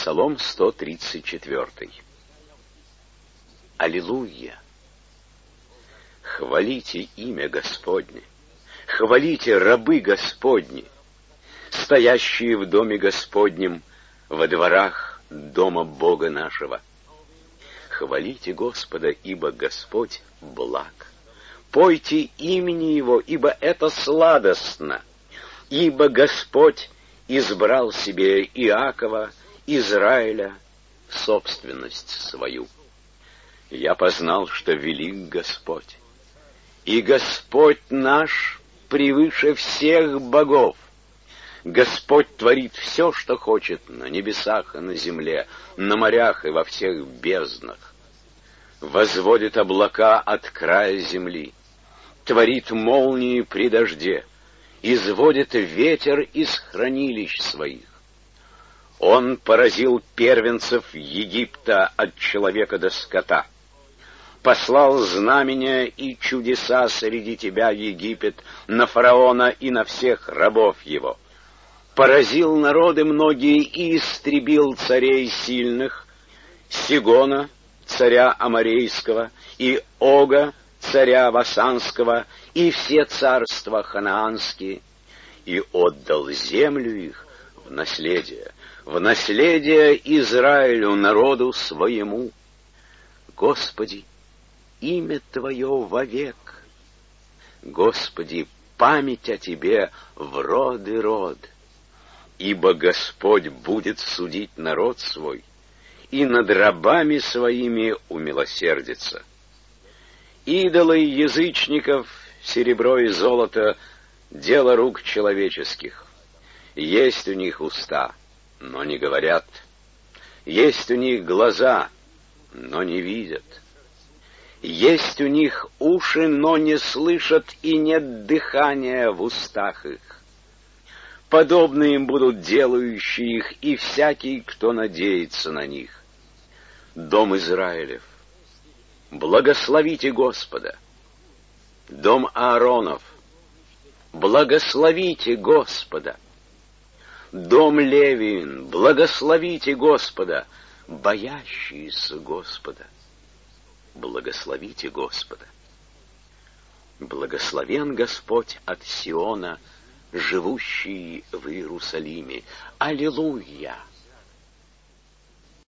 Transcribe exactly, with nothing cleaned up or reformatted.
Псалом сто тридцать четыре. Аллилуйя! Хвалите имя Господне, хвалите рабы Господни, стоящие в доме Господнем, во дворах дома Бога нашего. Хвалите Господа, ибо Господь благ. Пойте имени Его, ибо это сладостно. Ибо Господь избрал себе Иакова, Израиля, в собственность свою. Я познал, что велик Господь, и Господь наш превыше всех богов. Господь творит все, что хочет на небесах и на земле, на морях и во всех безднах. Возводит облака от края земли, творит молнии при дожде, изводит ветер из хранилищ своих. Он поразил первенцев Египта от человека до скота, послал знамения и чудеса среди тебя, Египет, на фараона и на всех рабов его. Поразил народы многие и истребил царей сильных, Сигона, царя Аморейского, и Ога, царя Васанского, и все царства ханаанские, и отдал землю их в наследие, в наследие Израилю, народу своему. Господи, имя Твое вовек. Господи, память о Тебе в род и род. Ибо Господь будет судить народ свой, и над рабами своими умилосердится. Идолы язычников, серебро и золото — дело рук человеческих. Есть у них уста, но не говорят. Есть у них глаза, но не видят. Есть у них уши, но не слышат, и нет дыхания в устах их. Подобны им будут делающие их, и всякий, кто надеется на них. Дом Израилев, благословите Господа. Дом Ааронов, благословите Господа. Дом Левиин, благословите Господа. Боящиеся Господа, благословите Господа. Благословен Господь от Сиона, живущий в Иерусалиме. Аллилуйя!